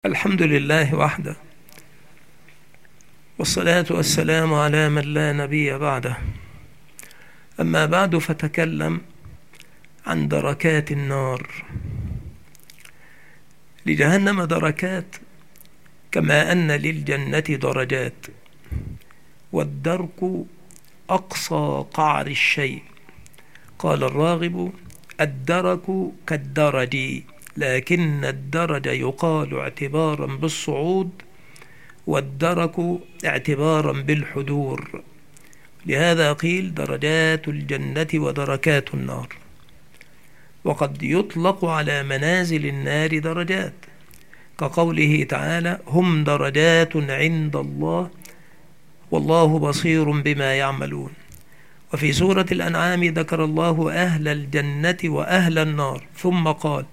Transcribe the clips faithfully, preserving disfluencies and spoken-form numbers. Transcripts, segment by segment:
الحمد لله وحده، والصلاة والسلام على من لا نبي بعده. أما بعد، فتكلم عن دركات النار. لجهنم دركات كما أن للجنة درجات، والدرك أقصى قعر الشيء. قال الراغب: الدرك كالدرج، لكن الدرج يقال اعتبارا بالصعود، والدرك اعتبارا بالحدور. لهذا قيل درجات الجنة ودركات النار. وقد يطلق على منازل النار درجات، كقوله تعالى: هم درجات عند الله والله بصير بما يعملون. وفي سورة الأنعام ذكر الله أهل الجنة وأهل النار، ثم قال: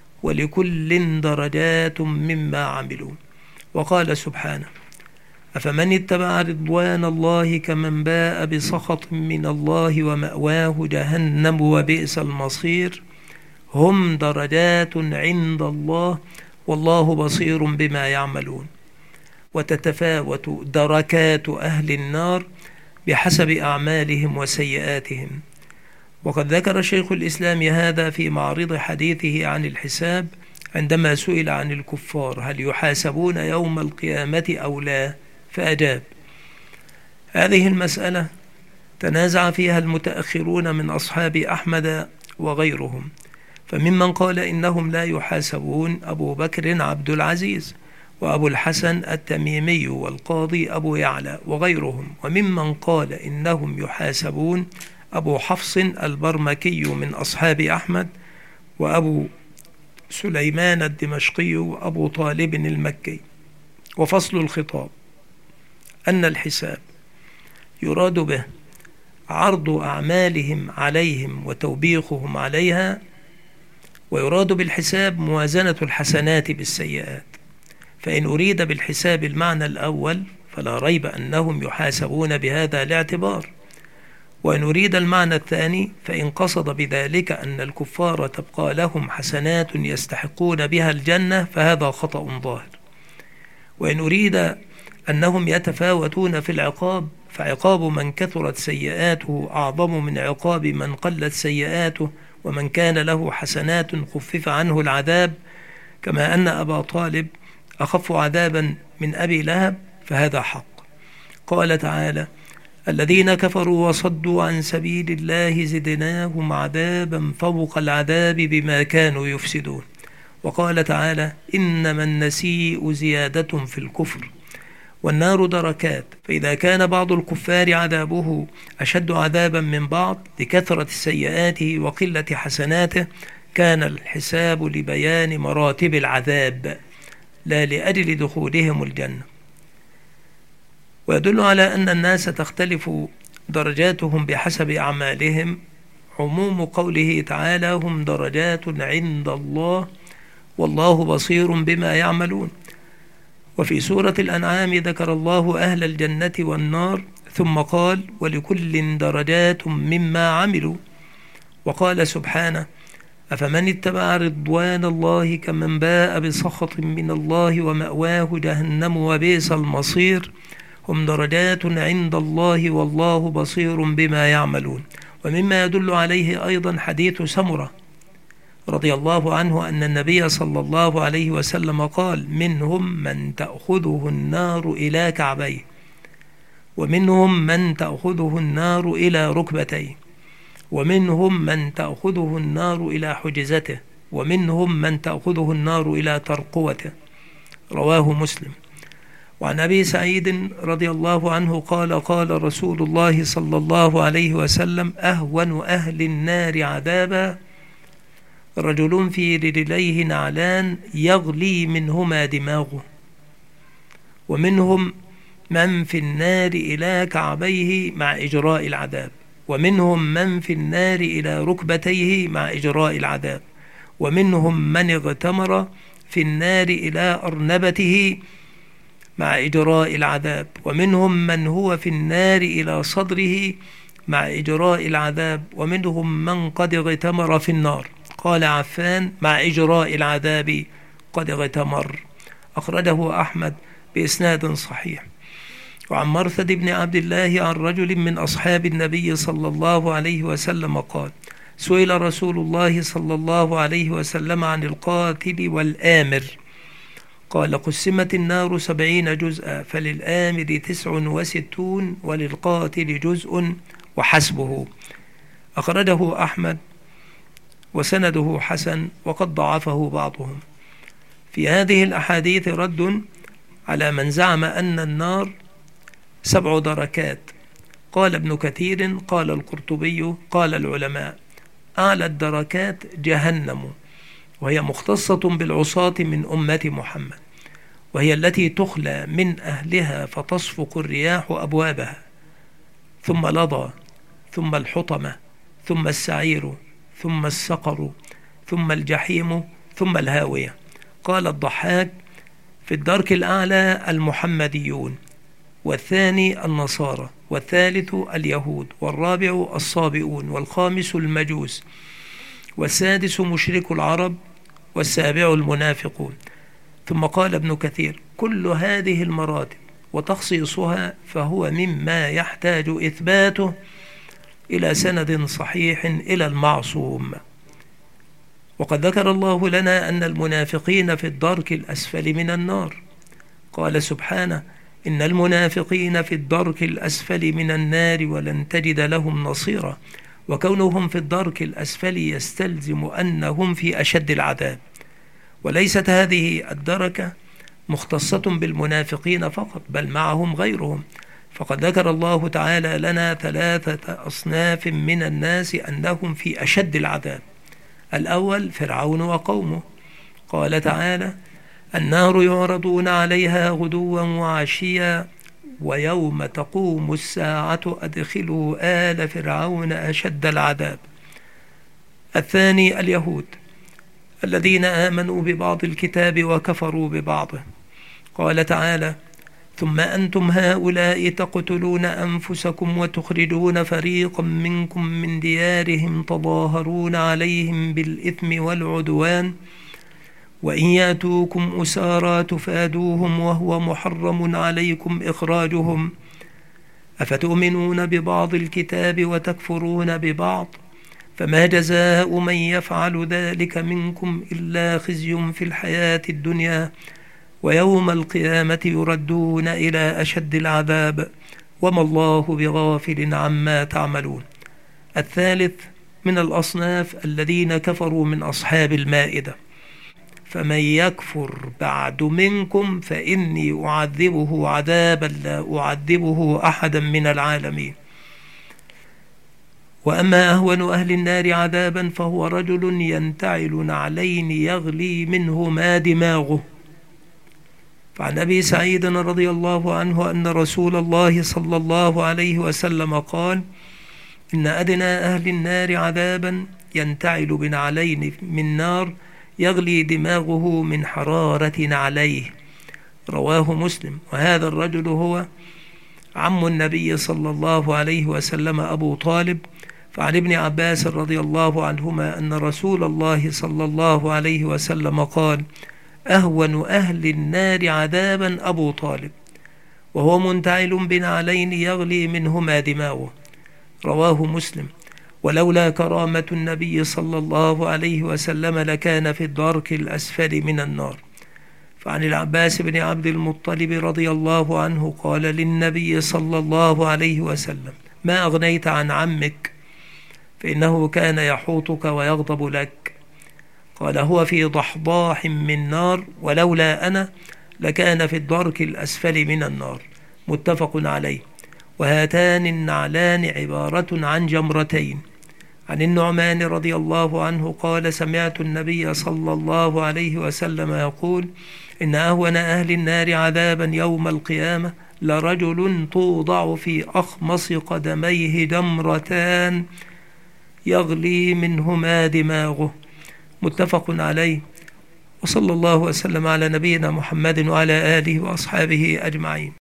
ولكل درجات مما عملوا. وقال سبحانه: أفمن اتبع رضوان الله كمن باء بسخط من الله ومأواه جهنم وبئس المصير. هم درجات عند الله والله بصير بما يعملون. وتتفاوت دركات أهل النار بحسب أعمالهم وسيئاتهم. وقد ذكر شيخ الإسلام هذا في معرض حديثه عن الحساب، عندما سئل عن الكفار: هل يحاسبون يوم القيامة أو لا؟ فأجاب: هذه المسألة تنازع فيها المتأخرون من أصحاب أحمد وغيرهم، فممن قال إنهم لا يحاسبون أبو بكر عبد العزيز، وأبو الحسن التميمي، والقاضي أبو يعلى وغيرهم. وممن قال إنهم يحاسبون أبو حفص البرمكي من أصحاب أحمد، وأبو سليمان الدمشقي، وأبو طالب المكي. وفصل الخطاب أن الحساب يراد به عرض أعمالهم عليهم وتوبيخهم عليها، ويراد بالحساب موازنة الحسنات بالسيئات. فإن أريد بالحساب المعنى الأول فلا ريب أنهم يحاسبون بهذا الاعتبار، وإن أريد المعنى الثاني فإن قصد بذلك أن الكفار تبقى لهم حسنات يستحقون بها الجنة فهذا خطأ ظاهر. وإن أريد أنهم يتفاوتون في العقاب فعقاب من كثرت سيئاته أعظم من عقاب من قلت سيئاته، ومن كان له حسنات خفف عنه العذاب، كما أن أبا طالب أخف عذابا من أبي لهب، فهذا حق. قال تعالى: الذين كفروا وصدوا عن سبيل الله زدناهم عذابا فوق العذاب بما كانوا يفسدون. وقال تعالى: إنما النسيء زيادة في الكفر. والنار دركات، فإذا كان بعض الكفار عذابه أشد عذابا من بعض لكثرة سيئاته وقلة حسناته، كان الحساب لبيان مراتب العذاب لا لأجل دخولهم الجنة. ويدل على أن الناس تختلف درجاتهم بحسب أعمالهم عموم قوله تعالى: هم درجات عند الله والله بصير بما يعملون. وفي سورة الأنعام ذكر الله أهل الجنة والنار، ثم قال: ولكل درجات مما عملوا. وقال سبحانه: أفمن اتبع رضوان الله كمن باء بسخط من الله ومأواه جهنم وبئس المصير. هم درجات عند الله والله بصير بما يعملون. ومما يدل عليه أيضا حديث سمرة رضي الله عنه أن النبي صلى الله عليه وسلم قال: منهم من تأخذه النار إلى كعبيه، ومنهم من تأخذه النار إلى ركبتيه، ومنهم من تأخذه النار إلى حجزته، ومنهم من تأخذه النار إلى ترقوته. رواه مسلم. وعن أبي سعيد رضي الله عنه قال: قال رسول الله صلى الله عليه وسلم: أهون أهل النار عذابا رجل في رجليه نعلان يغلي منهما دماغه. ومنهم من في النار إلى كعبيه مع إجراء العذاب، ومنهم من في النار إلى ركبتيه مع إجراء العذاب، ومنهم من اغتمر في النار إلى أرنبته مع إجراء العذاب، ومنهم من هو في النار إلى صدره مع إجراء العذاب، ومنهم من قد اغتمر في النار. قال عفان: مع إجراء العذاب قد اغتمر. أخرجه أحمد بإسناد صحيح. وعن مرثد بن عبد الله عن رجل من أصحاب النبي صلى الله عليه وسلم قال: سئل رسول الله صلى الله عليه وسلم عن القاتل والآمر، قال: قسمت النار سبعين جزءا، فللآمر تسع وستون وللقاتل جزء وحسبه. أخرجه أحمد وسنده حسن، وقد ضعفه بعضهم. في هذه الأحاديث رد على من زعم أن النار سبع دركات. قال ابن كثير، قال القرطبي، قال العلماء: أعلى الدركات جهنم، وهي مختصة بالعصاة من أمة محمد، وهي التي تخلى من أهلها فتصفق الرياح أبوابها، ثم لظى، ثم الحطمة، ثم السعير، ثم السقر، ثم الجحيم، ثم الهاوية. قال الضحاك: في الدرك الأعلى المحمديون، والثاني النصارى، والثالث اليهود، والرابع الصابئون، والخامس المجوس، والسادس مشرك العرب، والسابع المنافقون. ثم قال ابن كثير: كل هذه المراتب وتخصيصها فهو مما يحتاج إثباته إلى سند صحيح إلى المعصوم. وقد ذكر الله لنا أن المنافقين في الدرك الأسفل من النار. قال سبحانه: إن المنافقين في الدرك الأسفل من النار ولن تجد لهم نصيرا. وكونهم في الدرك الأسفل يستلزم أنهم في أشد العذاب. وليست هذه الدركة مختصة بالمنافقين فقط، بل معهم غيرهم. فقد ذكر الله تعالى لنا ثلاثة أصناف من الناس أنهم في أشد العذاب. الأول فرعون وقومه. قال تعالى: النار يعرضون عليها غدوا وعشيا ويوم تقوم الساعة أدخلوا آل فرعون أشد العذاب. الثاني اليهود الذين آمنوا ببعض الكتاب وكفروا ببعضه. قال تعالى: ثم أنتم هؤلاء تقتلون أنفسكم وتخرجون فريقا منكم من ديارهم تظاهرون عليهم بالإثم والعدوان وإن يأتوكم أسارى تفادوهم وهو محرم عليكم إخراجهم أفتؤمنون ببعض الكتاب وتكفرون ببعض فما جزاء من يفعل ذلك منكم إلا خزي في الحياة الدنيا ويوم القيامة يردون إلى أشد العذاب وما الله بغافل عما تعملون. الثالث من الأصناف الذين كفروا من أصحاب المائدة. فمن يكفر بعد منكم فإني أعذبه عذابا لا أعذبه أحدا من العالمين. وأما أهون أهل النار عذابا فهو رجل ينتعل نعلين يغلي منهما دماغه. فعن أبي سعيد رضي الله عنه أن رسول الله صلى الله عليه وسلم قال: إن أدنى أهل النار عذابا ينتعل بنعلين من نار يغلي دماغه من حرارة عليه. رواه مسلم. وهذا الرجل هو عم النبي صلى الله عليه وسلم أبو طالب. فعن ابن عباس رضي الله عنهما أن رسول الله صلى الله عليه وسلم قال: أهون أهل النار عذابا أبو طالب وهو منتعل بنعلين يغلي منهما دماغه. رواه مسلم. ولولا كرامة النبي صلى الله عليه وسلم لكان في الدرك الأسفل من النار. فعن العباس بن عبد المطلب رضي الله عنه قال للنبي صلى الله عليه وسلم: ما أغنيت عن عمك فإنه كان يحوطك ويغضب لك. قال: هو في ضحضاح من نار ولولا أنا لكان في الدرك الأسفل من النار. متفق عليه. وهاتان النعلان عبارة عن جمرتين. عن النعمان رضي الله عنه قال: سمعت النبي صلى الله عليه وسلم يقول: إن أهون أهل النار عذابا يوم القيامة لرجل توضع في أخمص قدميه جمرتان يغلي منهما دماغه. متفق عليه. وصلى الله وسلم على نبينا محمد وعلى آله وأصحابه أجمعين.